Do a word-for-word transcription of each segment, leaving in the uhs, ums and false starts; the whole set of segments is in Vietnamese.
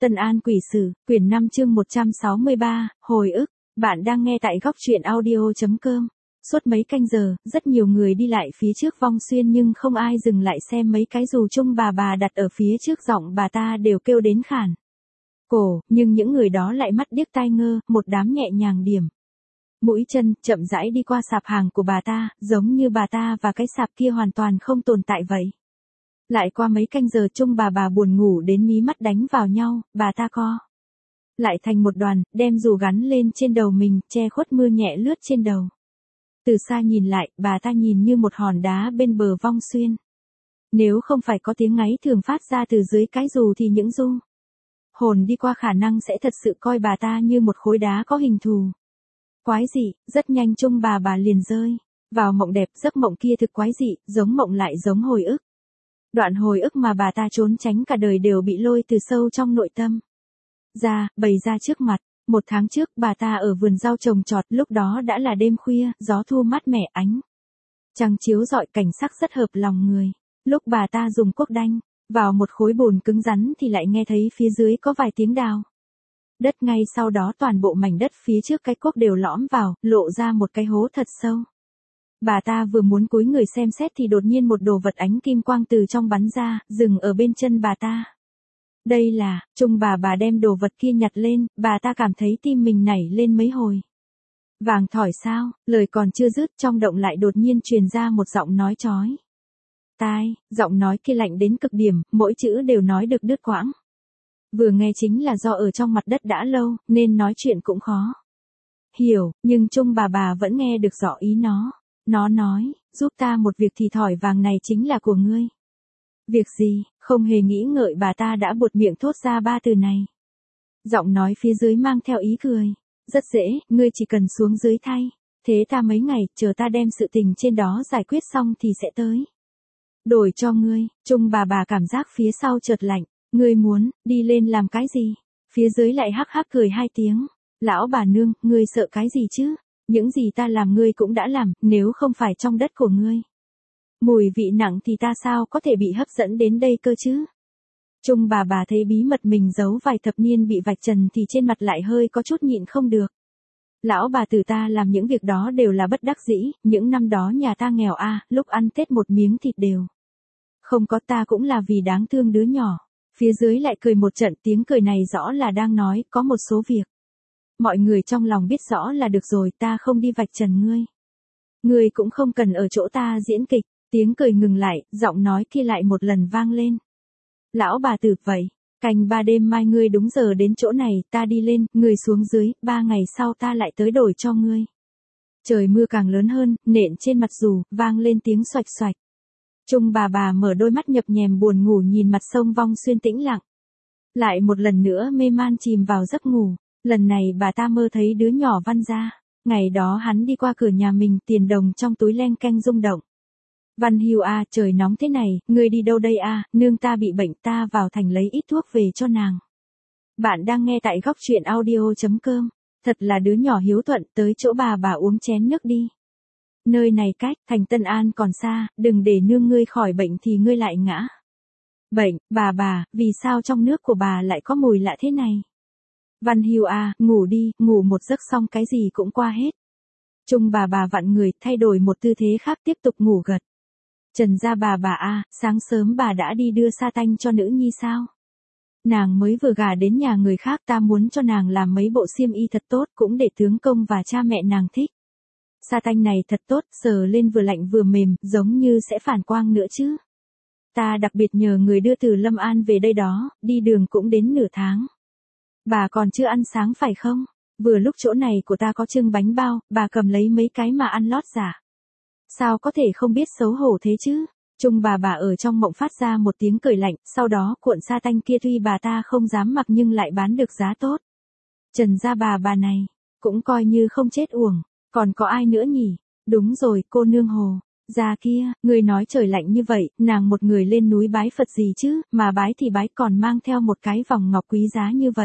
Tân An Quỷ Sử, quyển năm chương một trăm sáu mươi ba, hồi ức. Bạn đang nghe tại góc truyện audio.com. Suốt mấy canh giờ, rất nhiều người đi lại phía trước Vong Xuyên nhưng không ai dừng lại xem mấy cái dù chung bà bà đặt ở phía trước, giọng bà ta đều kêu đến khản cổ, nhưng những người đó lại mắt điếc tai ngơ, một đám nhẹ nhàng điểm mũi chân, chậm rãi đi qua sạp hàng của bà ta, giống như bà ta và cái sạp kia hoàn toàn không tồn tại vậy. Lại qua mấy canh giờ chung bà bà buồn ngủ đến mí mắt đánh vào nhau, bà ta co lại thành một đoàn, đem dù gắn lên trên đầu mình, che khuất mưa nhẹ lướt trên đầu. Từ xa nhìn lại, bà ta nhìn như một hòn đá bên bờ Vong Xuyên. Nếu không phải có tiếng ngáy thường phát ra từ dưới cái dù thì những du hồn đi qua khả năng sẽ thật sự coi bà ta như một khối đá có hình thù quái dị. Rất nhanh chung bà bà liền rơi vào mộng đẹp. Giấc mộng kia thực quái dị, giống mộng lại giống hồi ức. Đoạn hồi ức mà bà ta trốn tránh cả đời đều bị lôi từ sâu trong nội tâm ra, bày ra trước mặt. Một tháng trước, bà ta ở vườn rau trồng trọt, lúc đó đã là đêm khuya, gió thu mát mẻ, ánh trăng chiếu rọi, cảnh sắc rất hợp lòng người. Lúc bà ta dùng cuốc đanh vào một khối bùn cứng rắn thì lại nghe thấy phía dưới có vài tiếng đào đất, ngay sau đó toàn bộ mảnh đất phía trước cái cuốc đều lõm vào, lộ ra một cái hố thật sâu. Bà ta vừa muốn cúi người xem xét thì đột nhiên một đồ vật ánh kim quang từ trong bắn ra, dừng ở bên chân bà ta. Đây là, chung bà bà đem đồ vật kia nhặt lên, bà ta cảm thấy tim mình nảy lên mấy hồi. Vàng thỏi sao, lời còn chưa dứt, trong động lại đột nhiên truyền ra một giọng nói chói tai, giọng nói kia lạnh đến cực điểm, mỗi chữ đều nói được đứt quãng. Vừa nghe chính là do ở trong mặt đất đã lâu, nên nói chuyện cũng khó hiểu, nhưng chung bà bà vẫn nghe được rõ ý nó. Nó nói, giúp ta một việc thì thỏi vàng này chính là của ngươi. Việc gì? Không hề nghĩ ngợi bà ta đã buột miệng thốt ra ba từ này. Giọng nói phía dưới mang theo ý cười. Rất dễ, ngươi chỉ cần xuống dưới thay. Thế ta mấy ngày, chờ ta đem sự tình trên đó giải quyết xong thì sẽ tới đổi cho ngươi. Chung bà bà cảm giác phía sau chợt lạnh. Ngươi muốn, đi lên làm cái gì? Phía dưới lại hắc hắc cười hai tiếng. Lão bà nương, ngươi sợ cái gì chứ? Những gì ta làm ngươi cũng đã làm, nếu không phải trong đất của ngươi mùi vị nặng thì ta sao có thể bị hấp dẫn đến đây cơ chứ? Chung bà bà thấy bí mật mình giấu vài thập niên bị vạch trần thì trên mặt lại hơi có chút nhịn không được. Lão bà tử ta làm những việc đó đều là bất đắc dĩ, những năm đó nhà ta nghèo a, à, lúc ăn Tết một miếng thịt đều không có, ta cũng là vì đáng thương đứa nhỏ. Phía dưới lại cười một trận, tiếng cười này rõ là đang nói, có một số việc mọi người trong lòng biết rõ là được rồi, ta không đi vạch trần ngươi. Ngươi cũng không cần ở chỗ ta diễn kịch. Tiếng cười ngừng lại, giọng nói kia lại một lần vang lên. Lão bà tử, vậy, canh ba đêm mai ngươi đúng giờ đến chỗ này, ta đi lên, ngươi xuống dưới, ba ngày sau ta lại tới đổi cho ngươi. Trời mưa càng lớn hơn, nện trên mặt dù, vang lên tiếng xoạch xoạch. Chung bà bà mở đôi mắt nhập nhèm buồn ngủ nhìn mặt sông Vong Xuyên tĩnh lặng. Lại một lần nữa mê man chìm vào giấc ngủ. Lần này bà ta mơ thấy đứa nhỏ Văn Gia. Ngày đó hắn đi qua cửa nhà mình, tiền đồng trong túi leng keng rung động. Văn Hưu a, trời nóng thế này, ngươi đi đâu đây a? À? Nương ta bị bệnh, ta vào thành lấy ít thuốc về cho nàng. Bạn đang nghe tại góc truyện audio.com. Thật là đứa nhỏ hiếu thuận, tới chỗ bà bà uống chén nước đi. Nơi này cách thành Tân An còn xa, đừng để nương ngươi khỏi bệnh thì ngươi lại ngã bệnh. Bà bà, vì sao trong nước của bà lại có mùi lạ thế này? Văn Hưu a, ngủ đi, ngủ một giấc xong cái gì cũng qua hết. Chung bà bà vặn người, thay đổi một tư thế khác tiếp tục ngủ gật. Trần gia bà bà a, sáng sớm bà đã đi đưa sa tanh cho nữ nhi sao? Nàng mới vừa gả đến nhà người khác, ta muốn cho nàng làm mấy bộ xiêm y thật tốt, cũng để tướng công và cha mẹ nàng thích. Sa tanh này thật tốt, sờ lên vừa lạnh vừa mềm, giống như sẽ phản quang nữa chứ. Ta đặc biệt nhờ người đưa từ Lâm An về đây đó, đi đường cũng đến nửa tháng. Bà còn chưa ăn sáng phải không? Vừa lúc chỗ này của ta có trưng bánh bao, bà cầm lấy mấy cái mà ăn lót giả. Sao có thể không biết xấu hổ thế chứ? Chung bà bà ở trong mộng phát ra một tiếng cười lạnh, sau đó cuộn sa tanh kia tuy bà ta không dám mặc nhưng lại bán được giá tốt. Trần gia bà bà này, cũng coi như không chết uổng, còn có ai nữa nhỉ? Đúng rồi, cô nương Hồ gia kia, người nói trời lạnh như vậy, nàng một người lên núi bái Phật gì chứ, mà bái thì bái còn mang theo một cái vòng ngọc quý giá như vậy.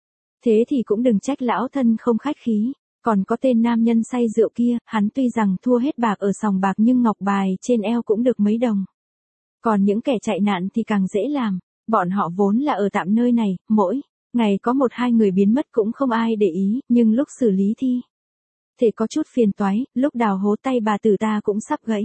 Thế thì cũng đừng trách lão thân không khách khí. Còn có tên nam nhân say rượu kia, hắn tuy rằng thua hết bạc ở sòng bạc nhưng ngọc bài trên eo cũng được mấy đồng. Còn những kẻ chạy nạn thì càng dễ làm, bọn họ vốn là ở tạm nơi này, mỗi Ngày có một hai người biến mất cũng không ai để ý, nhưng lúc xử lý thi thể có chút phiền toái, lúc đào hố tay bà tử ta cũng sắp gãy.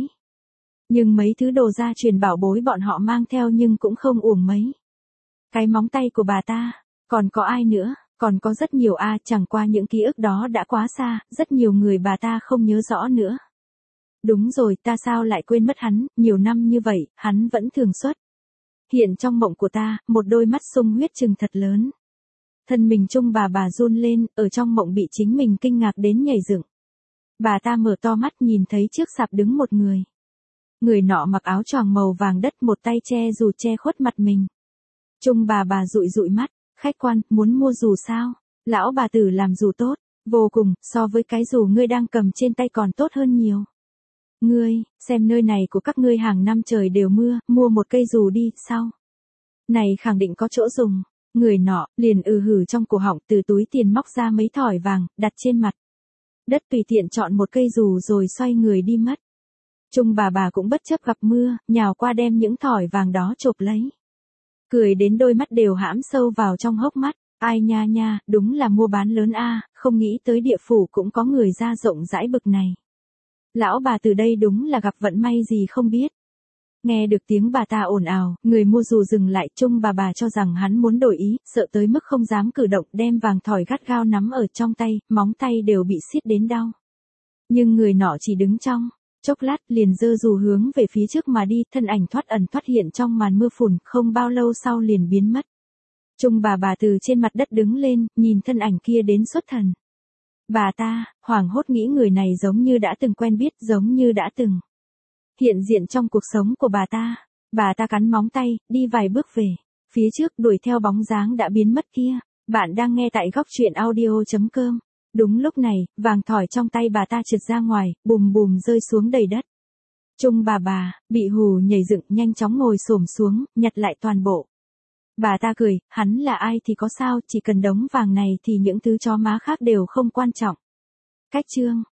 Nhưng mấy thứ đồ gia truyền bảo bối bọn họ mang theo nhưng cũng không uổng mấy. Cái móng tay của bà ta, còn có ai nữa, còn có rất nhiều a, chẳng qua những ký ức đó đã quá xa, rất nhiều người bà ta không nhớ rõ nữa. Đúng rồi, ta sao lại quên mất hắn, nhiều năm như vậy, hắn vẫn thường xuất hiện trong mộng của ta, một đôi mắt sung huyết trừng thật lớn. Thân mình chung bà bà run lên, ở trong mộng bị chính mình kinh ngạc đến nhảy dựng. Bà ta mở to mắt nhìn thấy trước sạp đứng một người. Người nọ mặc áo choàng màu vàng đất, một tay che dù che khuất mặt mình. Chung bà bà dụi dụi mắt, khách quan, muốn mua dù sao? Lão bà tử làm dù tốt, vô cùng, so với cái dù ngươi đang cầm trên tay còn tốt hơn nhiều. Ngươi, xem nơi này của các ngươi hàng năm trời đều mưa, mua một cây dù đi, sao? Này khẳng định có chỗ dùng. Người nọ, liền ừ hử trong cổ họng, từ túi tiền móc ra mấy thỏi vàng, đặt trên mặt đất, tùy tiện chọn một cây dù rồi xoay người đi mất. Chung bà bà cũng bất chấp gặp mưa, nhào qua đem những thỏi vàng đó chộp lấy. Cười đến đôi mắt đều hãm sâu vào trong hốc mắt, ai nha nha, đúng là mua bán lớn a, không nghĩ tới địa phủ cũng có người ra rộng rãi bực này. Lão bà từ đây đúng là gặp vận may gì không biết. Nghe được tiếng bà ta ồn ào, người mua dù dừng lại, chung bà bà cho rằng hắn muốn đổi ý, sợ tới mức không dám cử động, đem vàng thỏi gắt gao nắm ở trong tay, móng tay đều bị siết đến đau. Nhưng người nọ chỉ đứng trong chốc lát, liền giơ dù hướng về phía trước mà đi, thân ảnh thoát ẩn thoát hiện trong màn mưa phùn, không bao lâu sau liền biến mất. Chung bà bà từ trên mặt đất đứng lên, nhìn thân ảnh kia đến xuất thần. Bà ta, hoảng hốt nghĩ người này giống như đã từng quen biết, giống như đã từng hiện diện trong cuộc sống của bà ta. Bà ta cắn móng tay, đi vài bước về phía trước, đuổi theo bóng dáng đã biến mất kia. Bạn đang nghe tại góc truyện audio chấm com. Đúng lúc này, vàng thỏi trong tay bà ta trượt ra ngoài, bùm bùm rơi xuống đầy đất. Chung bà bà, bị hù nhảy dựng, nhanh chóng ngồi xổm xuống, nhặt lại toàn bộ. Bà ta cười, hắn là ai thì có sao, chỉ cần đống vàng này thì những thứ chó má khác đều không quan trọng. Cách chương